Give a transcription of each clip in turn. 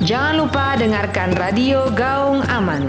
Jangan lupa dengarkan Radio Gaung Aman.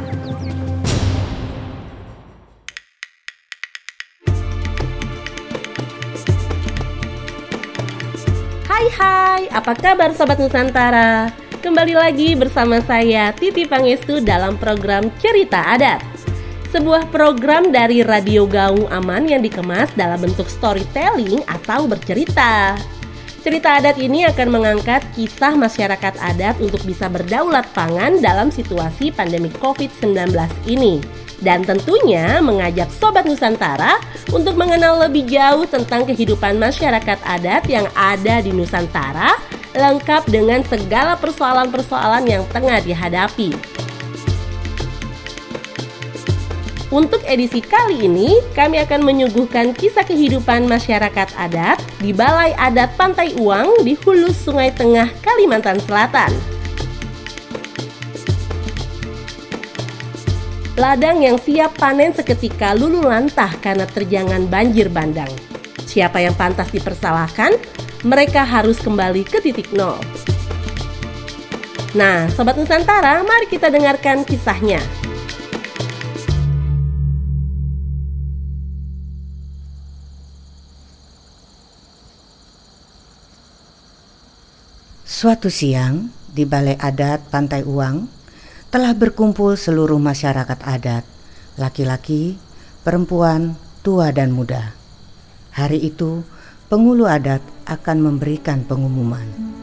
Hai, apa kabar Sobat Nusantara? Kembali lagi bersama saya Titi Pangestu dalam program Cerita Adat. Sebuah program dari Radio Gaung Aman yang dikemas dalam bentuk storytelling atau bercerita. Cerita adat ini akan mengangkat kisah masyarakat adat untuk bisa berdaulat pangan dalam situasi pandemi COVID-19 ini. Dan tentunya mengajak Sobat Nusantara untuk mengenal lebih jauh tentang kehidupan masyarakat adat yang ada di Nusantara, lengkap dengan segala persoalan-persoalan yang tengah dihadapi. Untuk edisi kali ini, kami akan menyuguhkan kisah kehidupan masyarakat adat di Balai Adat Pantai Uang di hulu Sungai Tengah, Kalimantan Selatan. Ladang yang siap panen seketika luluh lantah karena terjangan banjir bandang. Siapa yang pantas dipersalahkan? Mereka harus kembali ke titik nol. Nah, Sobat Nusantara, mari kita dengarkan kisahnya. Suatu siang, di Balai Adat Pantai Uang, telah berkumpul seluruh masyarakat adat, laki-laki, perempuan, tua dan muda. Hari itu, penghulu adat akan memberikan pengumuman.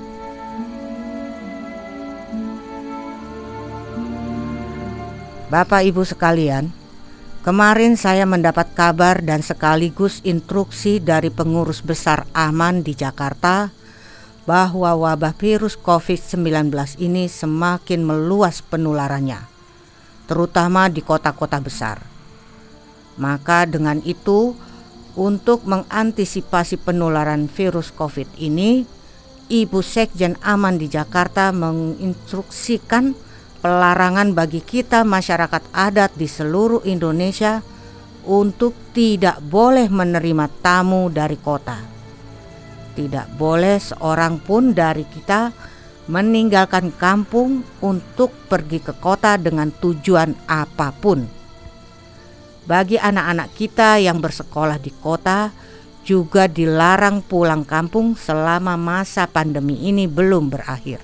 Bapak Ibu sekalian, kemarin saya mendapat kabar dan sekaligus instruksi dari pengurus besar Aman di Jakarta bahwa wabah virus COVID-19 ini semakin meluas penularannya, terutama di kota-kota besar. Maka dengan itu, untuk mengantisipasi penularan virus COVID ini, Ibu Sekjen Aman di Jakarta menginstruksikan pelarangan bagi kita masyarakat adat di seluruh Indonesia untuk tidak boleh menerima tamu dari kota. Tidak boleh seorang pun dari kita meninggalkan kampung untuk pergi ke kota dengan tujuan apapun. Bagi anak-anak kita yang bersekolah di kota juga dilarang pulang kampung selama masa pandemi ini belum berakhir.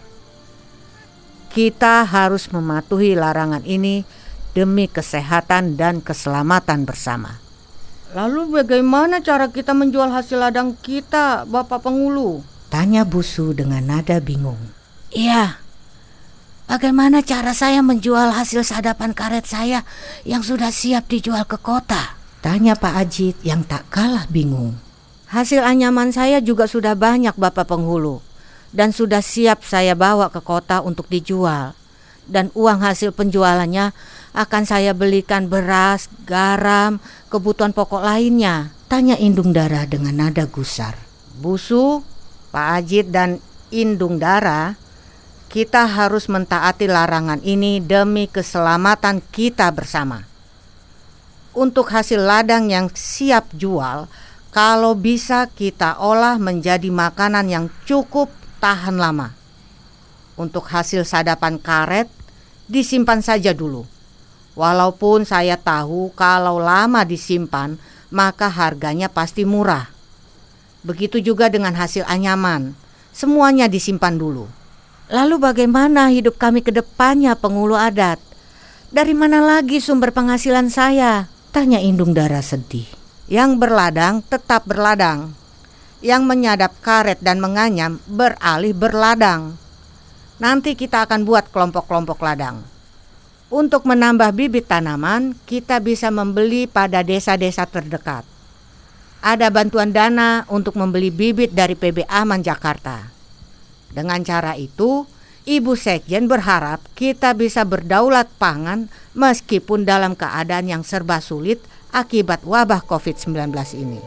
Kita harus mematuhi larangan ini demi kesehatan dan keselamatan bersama. Lalu bagaimana cara kita menjual hasil ladang kita, Bapak Penghulu? Tanya Busu dengan nada bingung. Iya, bagaimana cara saya menjual hasil sadapan karet saya yang sudah siap dijual ke kota? Tanya Pak Ajit yang tak kalah bingung. Hasil anyaman saya juga sudah banyak, Bapak Penghulu, dan sudah siap saya bawa ke kota untuk dijual. Dan uang hasil penjualannya akan saya belikan beras, garam, kebutuhan pokok lainnya. Tanya Indung Dara dengan nada gusar. Busu, Pak Ajit dan Indung Dara, kita harus mentaati larangan ini demi keselamatan kita bersama. Untuk hasil ladang yang siap jual, kalau bisa kita olah menjadi makanan yang cukup tahan lama. Untuk hasil sadapan karet, disimpan saja dulu. Walaupun saya tahu kalau lama disimpan, maka harganya pasti murah. Begitu juga dengan hasil anyaman, semuanya disimpan dulu. Lalu bagaimana hidup kami ke depannya, penghulu adat? Dari mana lagi sumber penghasilan saya? Tanya Indung Dara sedih. Yang berladang tetap berladang. Yang menyadap karet dan menganyam beralih berladang. Nanti kita akan buat kelompok-kelompok ladang. Untuk menambah bibit tanaman, kita bisa membeli pada desa-desa terdekat. Ada bantuan dana untuk membeli bibit dari PB Aman Jakarta. Dengan cara itu, Ibu Sekjen berharap kita bisa berdaulat pangan meskipun dalam keadaan yang serba sulit akibat wabah COVID-19 ini.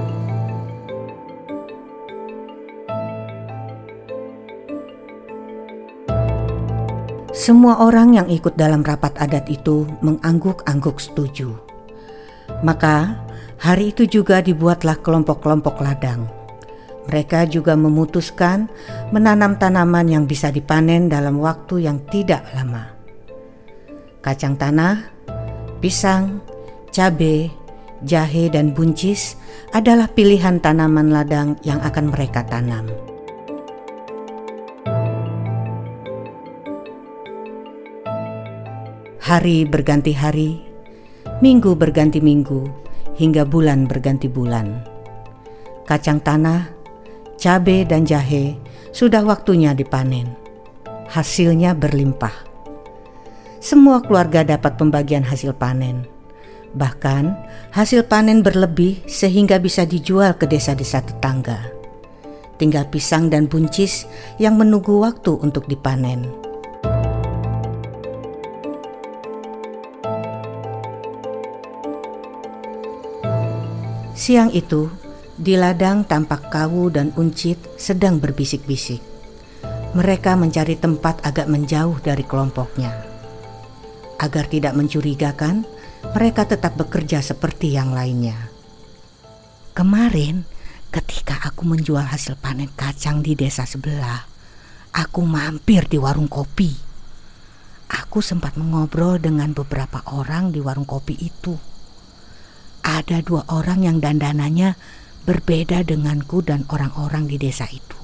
Semua orang yang ikut dalam rapat adat itu mengangguk-angguk setuju. Maka hari itu juga dibuatlah kelompok-kelompok ladang. Mereka juga memutuskan menanam tanaman yang bisa dipanen dalam waktu yang tidak lama. Kacang tanah, pisang, cabai, jahe, dan buncis adalah pilihan tanaman ladang yang akan mereka tanam. Hari berganti hari, minggu berganti minggu, hingga bulan berganti bulan. Kacang tanah, cabai, dan jahe sudah waktunya dipanen. Hasilnya berlimpah. Semua keluarga dapat pembagian hasil panen. Bahkan hasil panen berlebih sehingga bisa dijual ke desa-desa tetangga. Tinggal pisang dan buncis yang menunggu waktu untuk dipanen. Siang itu, di ladang tampak Kawu dan Uncit sedang berbisik-bisik. Mereka mencari tempat agak menjauh dari kelompoknya. Agar tidak mencurigakan, mereka tetap bekerja seperti yang lainnya. Kemarin ketika aku menjual hasil panen kacang di desa sebelah, aku mampir di warung kopi. Aku sempat mengobrol dengan beberapa orang di warung kopi itu. Ada 2 orang yang dandanannya berbeda denganku dan orang-orang di desa itu.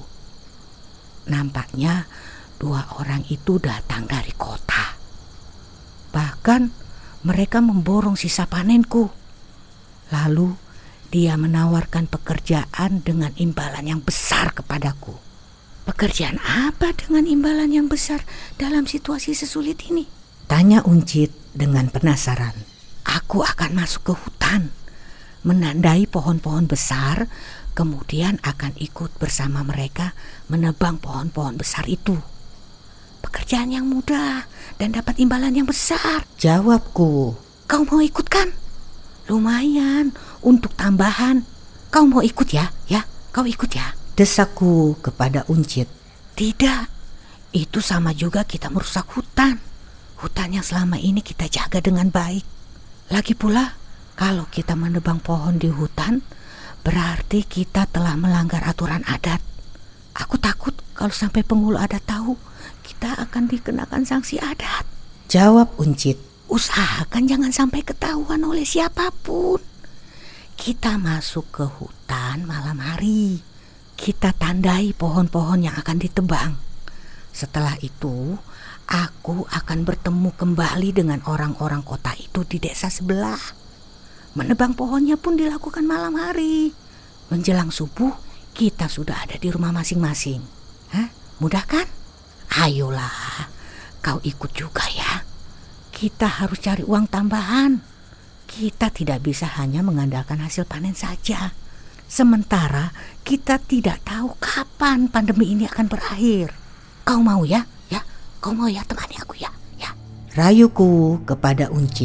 Nampaknya 2 orang itu datang dari kota. Bahkan mereka memborong sisa panenku. Lalu dia menawarkan pekerjaan dengan imbalan yang besar kepadaku. Pekerjaan apa dengan imbalan yang besar dalam situasi sesulit ini? Tanya Uncit dengan penasaran. Aku akan masuk ke hutan, menandai pohon-pohon besar, kemudian akan ikut bersama mereka menebang pohon-pohon besar itu. Pekerjaan yang mudah dan dapat imbalan yang besar, jawabku. Kau mau ikut kan? Lumayan untuk tambahan. Kau mau ikut ya? Ya, kau ikut ya? Desakku kepada Uncit. Tidak, itu sama juga kita merusak hutan. Hutan yang selama ini kita jaga dengan baik. Lagi pula, kalau kita menebang pohon di hutan, berarti kita telah melanggar aturan adat. Aku takut kalau sampai penghulu adat tahu, kita akan dikenakan sanksi adat. Jawab Uncit. Usahakan jangan sampai ketahuan oleh siapapun. Kita masuk ke hutan malam hari. Kita tandai pohon-pohon yang akan ditebang. Setelah itu, aku akan bertemu kembali dengan orang-orang kota itu di desa sebelah. Menebang pohonnya pun dilakukan malam hari. Menjelang subuh, kita sudah ada di rumah masing-masing. Hah? Mudah kan? Ayolah, kau ikut juga ya. Kita harus cari uang tambahan. Kita tidak bisa hanya mengandalkan hasil panen saja. Sementara kita tidak tahu kapan pandemi ini akan berakhir. Kau mau ya? Ya, kau mau ya temani aku ya? Ya. Rayuku kepada Uncit.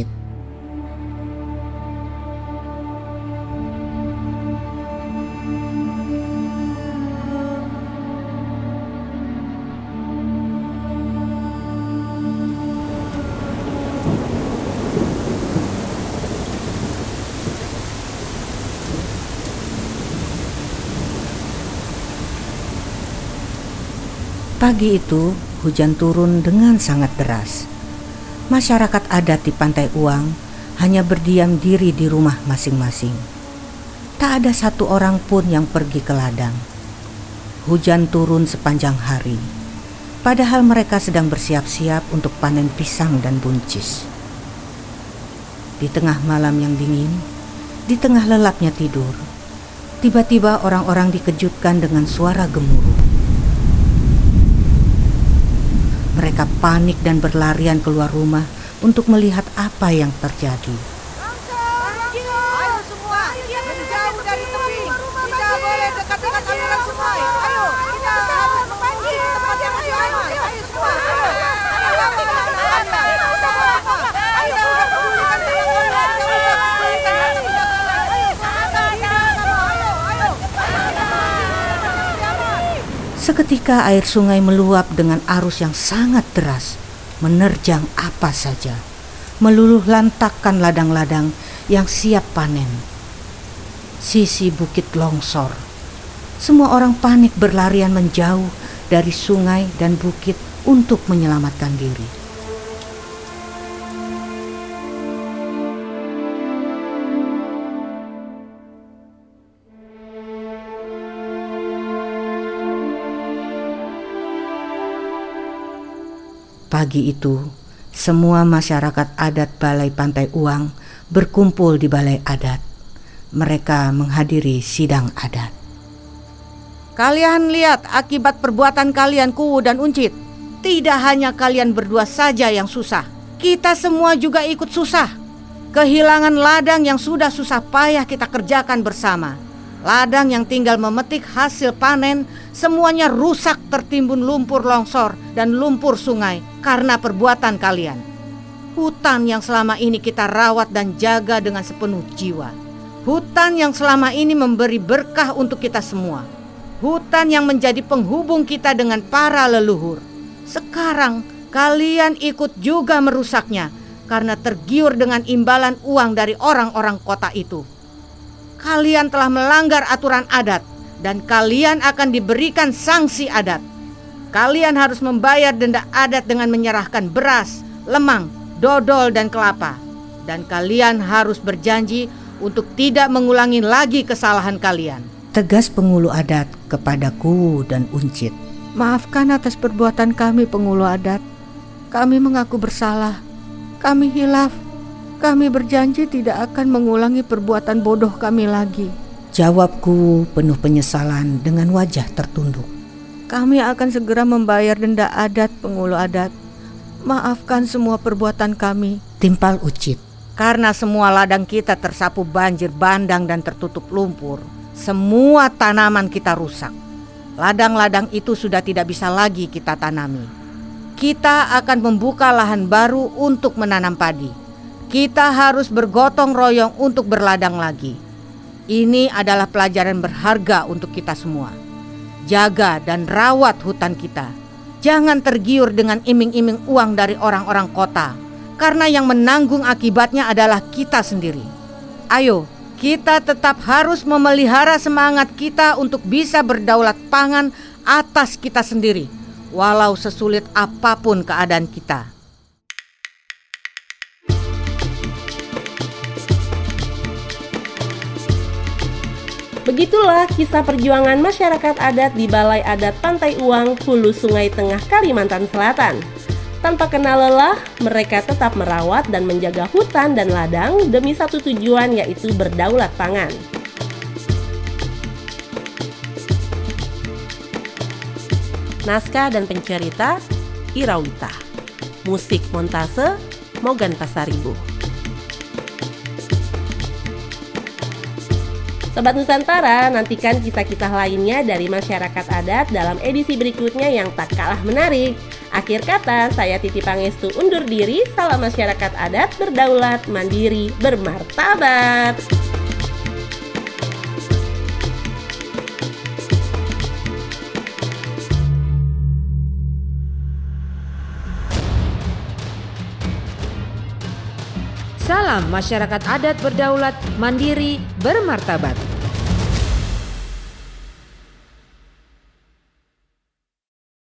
Pagi itu hujan turun dengan sangat deras. Masyarakat adat di Pantai Uang hanya berdiam diri di rumah masing-masing. Tak ada satu orang pun yang pergi ke ladang. Hujan turun sepanjang hari, padahal mereka sedang bersiap-siap untuk panen pisang dan buncis. Di tengah malam yang dingin, di tengah lelapnya tidur, tiba-tiba orang-orang dikejutkan dengan suara gemuruh. Mereka panik dan berlarian keluar rumah untuk melihat apa yang terjadi. Ayo semua, menjauh dari tepi. Tidak boleh dekat-dekat aliran sungai. Ayo, kita harus mengungsi di tempat yang lebih aman. Ayo semua, ayo pedulikan Seketika air sungai meluap dengan arus yang sangat deras, menerjang apa saja, meluluh lantakkan ladang-ladang yang siap panen. Sisi bukit longsor, Semua orang panik berlarian menjauh dari sungai dan bukit untuk menyelamatkan diri. Pagi itu, semua masyarakat adat Balai Pantai Uang berkumpul di balai adat. Mereka menghadiri sidang adat. Kalian lihat akibat perbuatan kalian, Kuwu dan Uncit. Tidak hanya kalian berdua saja yang susah, kita semua juga ikut susah. Kehilangan ladang yang sudah susah payah kita kerjakan bersama. Ladang yang tinggal memetik hasil panen semuanya rusak tertimbun lumpur longsor dan lumpur sungai karena perbuatan kalian. Hutan yang selama ini kita rawat dan jaga dengan sepenuh jiwa. Hutan yang selama ini memberi berkah untuk kita semua. Hutan yang menjadi penghubung kita dengan para leluhur. Sekarang kalian ikut juga merusaknya karena tergiur dengan imbalan uang dari orang-orang kota itu. Kalian telah melanggar aturan adat dan kalian akan diberikan sanksi adat. Kalian harus membayar denda adat dengan menyerahkan beras, lemang, dodol dan kelapa. Dan kalian harus berjanji untuk tidak mengulangi lagi kesalahan kalian. Tegas pengulu adat kepada Kuwu dan Uncit. Maafkan atas perbuatan kami, pengulu adat. Kami mengaku bersalah. Kami hilaf. Kami berjanji tidak akan mengulangi perbuatan bodoh kami lagi. Jawab Kuwu penuh penyesalan dengan wajah tertunduk. Kami akan segera membayar denda adat, pengulu adat. Maafkan semua perbuatan kami. Timpal Uncit. Karena semua ladang kita tersapu banjir bandang dan tertutup lumpur, semua tanaman kita rusak. Ladang-ladang itu sudah tidak bisa lagi kita tanami. Kita akan membuka lahan baru untuk menanam padi. Kita harus bergotong royong untuk berladang lagi. Ini adalah pelajaran berharga untuk kita semua. Jaga dan rawat hutan kita. Jangan tergiur dengan iming-iming uang dari orang-orang kota, karena yang menanggung akibatnya adalah kita sendiri. Ayo, kita tetap harus memelihara semangat kita untuk bisa berdaulat pangan atas kita sendiri, walau sesulit apapun keadaan kita. Begitulah kisah perjuangan masyarakat adat di Balai Adat Pantai Uang, Hulu Sungai Tengah, Kalimantan Selatan. Tanpa kenal lelah, mereka tetap merawat dan menjaga hutan dan ladang demi satu tujuan, yaitu berdaulat pangan. Naskah dan pencerita Irawita. Musik montase Mogan Pasaribu. Sobat Nusantara, nantikan kisah-kisah lainnya dari masyarakat adat dalam edisi berikutnya yang tak kalah menarik. Akhir kata, saya Titi Pangestu undur diri. Salam masyarakat adat, berdaulat, mandiri, bermartabat. Salam masyarakat adat berdaulat, mandiri, bermartabat.